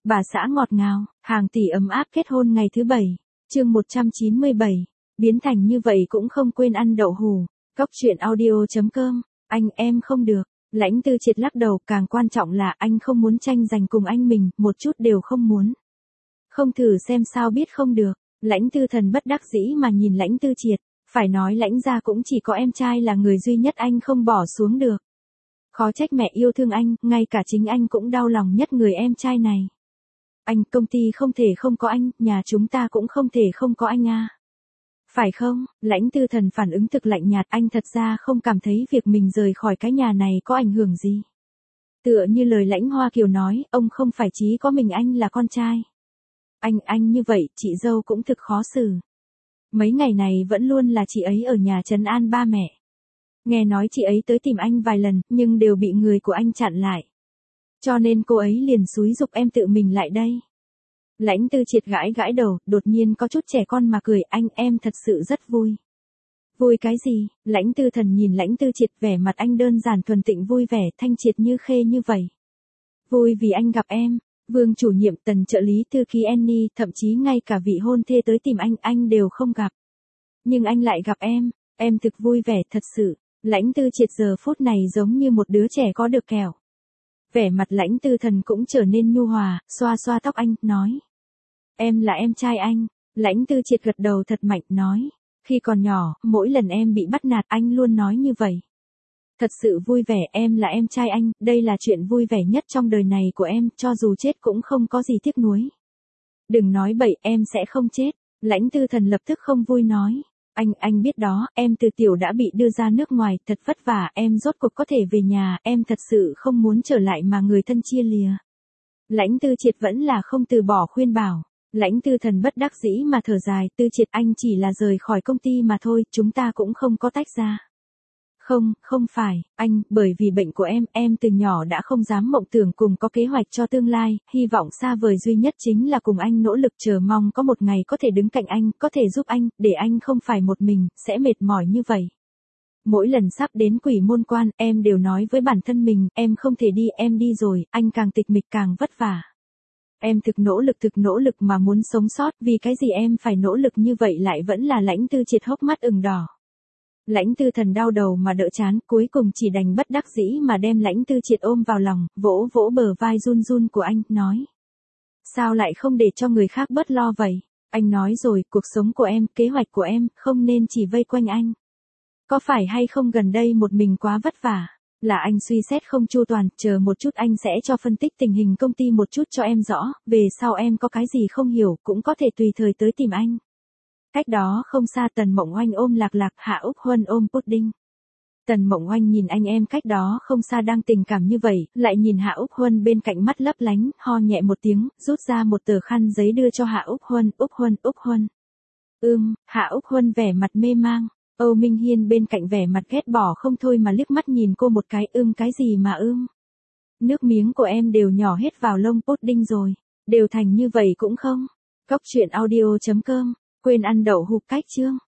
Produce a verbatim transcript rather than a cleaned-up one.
Bà xã ngọt ngào, hàng tỷ ấm áp kết hôn ngày thứ bảy. Chương một trăm chín mươi bảy. Biến thành như vậy cũng không quên ăn đậu hủ. Cóc truyện audio chấm com. Anh em không được. Lãnh Tư Triệt lắc đầu, càng quan trọng là anh không muốn tranh giành cùng anh mình, một chút đều không muốn. Không thử xem sao biết không được. Lãnh Tư Thần bất đắc dĩ mà nhìn Lãnh Tư Triệt, phải nói Lãnh gia cũng chỉ có em trai là người duy nhất anh không bỏ xuống được. Khó trách mẹ yêu thương anh, ngay cả chính anh cũng đau lòng nhất người em trai này. Anh, công ty không thể không có anh, nhà chúng ta cũng không thể không có anh à. Phải không? Lãnh Tư Thần phản ứng thực lạnh nhạt, anh thật ra không cảm thấy việc mình rời khỏi cái nhà này có ảnh hưởng gì. Tựa như lời Lãnh Hoa Kiều nói, ông không phải chỉ có mình anh là con trai. Anh, anh như vậy, chị dâu cũng thực khó xử. Mấy ngày này vẫn luôn là chị ấy ở nhà trấn an ba mẹ. Nghe nói chị ấy tới tìm anh vài lần, nhưng đều bị người của anh chặn lại. Cho nên cô ấy liền xúi giục em tự mình lại đây. Lãnh Tư Triệt gãi gãi đầu, đột nhiên có chút trẻ con mà cười, anh em thật sự rất vui. Vui cái gì? Lãnh Tư Thần nhìn Lãnh Tư Triệt, vẻ mặt anh đơn giản thuần tịnh vui vẻ, thanh triệt như khê như vậy. Vui vì anh gặp em, Vương chủ nhiệm, Tần trợ lý thư ký Annie, thậm chí ngay cả vị hôn thê tới tìm anh, anh đều không gặp. Nhưng anh lại gặp em, em thực vui vẻ thật sự. Lãnh Tư Triệt giờ phút này giống như một đứa trẻ có được kẹo. Vẻ mặt Lãnh Tư Thần cũng trở nên nhu hòa, xoa xoa tóc anh, nói. Em là em trai anh. Lãnh Tư Triệt gật đầu thật mạnh, nói. Khi còn nhỏ, mỗi lần em bị bắt nạt anh luôn nói như vậy. Thật sự vui vẻ, em là em trai anh, đây là chuyện vui vẻ nhất trong đời này của em, cho dù chết cũng không có gì tiếc nuối. Đừng nói bậy, em sẽ không chết. Lãnh Tư Thần lập tức không vui nói. Anh, anh biết đó, em từ tiểu đã bị đưa ra nước ngoài, thật vất vả, em rốt cuộc có thể về nhà, em thật sự không muốn trở lại mà người thân chia lìa. Lãnh Tư Triệt vẫn là không từ bỏ khuyên bảo. Lãnh Tư Thần bất đắc dĩ mà thở dài, Tư Triệt, anh chỉ là rời khỏi công ty mà thôi, chúng ta cũng không có tách ra. Không, không phải, anh, bởi vì bệnh của em, em từ nhỏ đã không dám mộng tưởng cùng có kế hoạch cho tương lai, hy vọng xa vời duy nhất chính là cùng anh nỗ lực, chờ mong có một ngày có thể đứng cạnh anh, có thể giúp anh, để anh không phải một mình, sẽ mệt mỏi như vậy. Mỗi lần sắp đến Quỷ Môn Quan, em đều nói với bản thân mình, em không thể đi, em đi rồi, anh càng tịch mịch càng vất vả. Em thực nỗ lực thực nỗ lực mà muốn sống sót, vì cái gì em phải nỗ lực như vậy lại vẫn là Lãnh Tư Triệt hốc mắt ửng đỏ. Lãnh Tư Thần đau đầu mà đỡ chán, cuối cùng chỉ đành bất đắc dĩ mà đem Lãnh Tư Triệt ôm vào lòng, vỗ vỗ bờ vai run run của anh, nói. Sao lại không để cho người khác bớt lo vậy? Anh nói rồi, cuộc sống của em, kế hoạch của em, không nên chỉ vây quanh anh. Có phải hay không gần đây một mình quá vất vả? Là anh suy xét không chu toàn, chờ một chút anh sẽ cho phân tích tình hình công ty một chút cho em rõ, về sau em có cái gì không hiểu cũng có thể tùy thời tới tìm anh. Cách đó không xa Tần Mộng Oanh ôm Lạc Lạc, Hạ Úc Huân ôm Pudding. Tần Mộng Oanh nhìn anh em cách đó không xa đang tình cảm như vậy, lại nhìn Hạ Úc Huân bên cạnh mắt lấp lánh, ho nhẹ một tiếng, rút ra một tờ khăn giấy đưa cho Hạ Úc Huân, Úc Huân, Úc Huân. Ưm, Hạ Úc Huân vẻ mặt mê mang, Âu Minh Hiên bên cạnh vẻ mặt ghét bỏ không thôi mà liếc mắt nhìn cô một cái, ưm cái gì mà ưm. Nước miếng của em đều nhỏ hết vào lông Pudding rồi, đều thành như vậy cũng không. Cóc truyện audio chấm com, quên ăn đậu hũ cách chương.